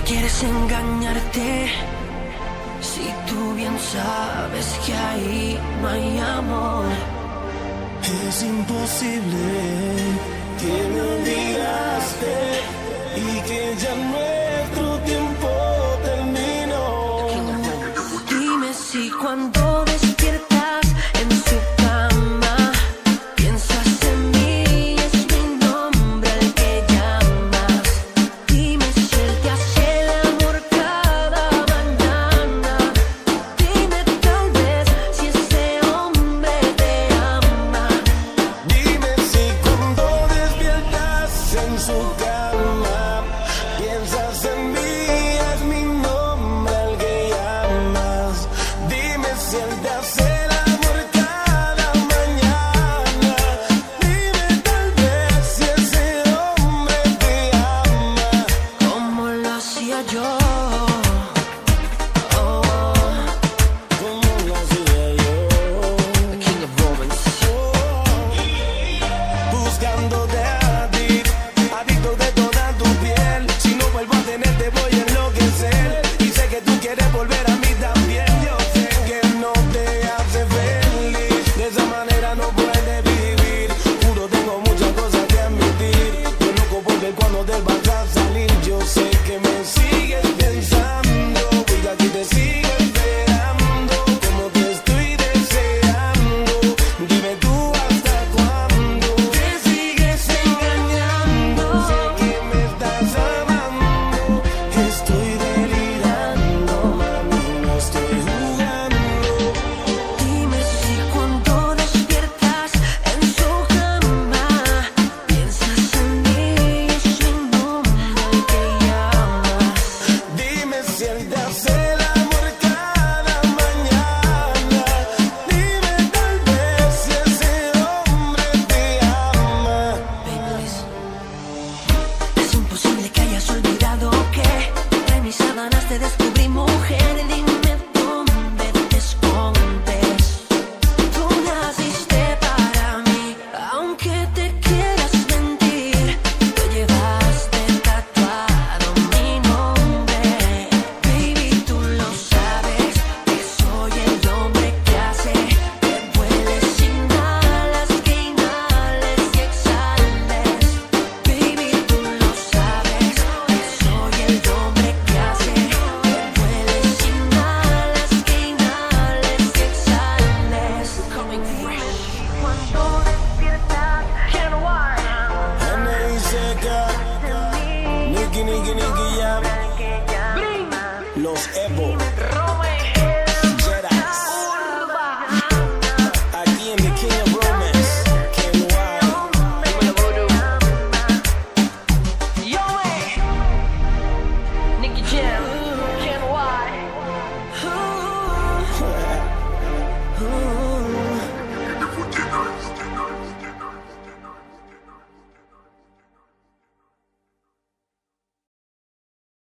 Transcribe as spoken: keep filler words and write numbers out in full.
quieres engañarte, si tú bien sabes que ahí no hay amor. Es imposible que me olvidaste y que ya nuestro tiempo terminó. Dime si cuando despiertas en su cama piensas en mí, es mi nombre el que llamas. Dime si él te hace el amor cada mañana. Dime tal vez si ese hombre te ama. Dime si cuando despiertas en su cama piensas en mí, es mi nombre el que llamas. Dime si él te hace el amor cada mañana. Dime tal vez si ese hombre te ama. Como lo hacía yo. Oh, Como lo hacía yo. the King of Romance. Buscándote a ti, adicto de toda tu piel. Si no vuelvo a tenerte voy a enloquecer. Y sé que tú quieres volver a mí también. Yo sé que no te hace feliz, de esa manera no puedes vivir. Juro tengo muchas cosas que admitir. Yo loco por ver cuando te vas a salir. Yo sé que me sigues pensando y aquí te sigo esperando. Como te estoy deseando. Dime tú hasta cuándo te sigues engañando. Sé que me estás amando. Estoy delirando, mami, no estoy jugando. Dime si cuando despiertas en su cama piensas en mí, es mi nombre el que llamas. Dime si él te hace el amor cada mañana. Dime tal vez si ese hombre te ama. Baby, listen. Es imposible que hayas olvidado que en mis sábanas te descubrí mujer. Dime dónde te escondes. Tú naciste para mí, aunque te quieras mentir. Te llevaste tatuado mi nombre. Baby, tú lo sabes, que soy el hombre que hace que vueles, inhalas, que inhales y exhales. Baby, tú lo sabes, que soy el hombre que hace que vueles, inhalas, que inhales y exhales. Coming fresh. Cuando despiertas, get wild. Ana y Seca, Nicky, Nicky, Nicky, Jam, Los Evo.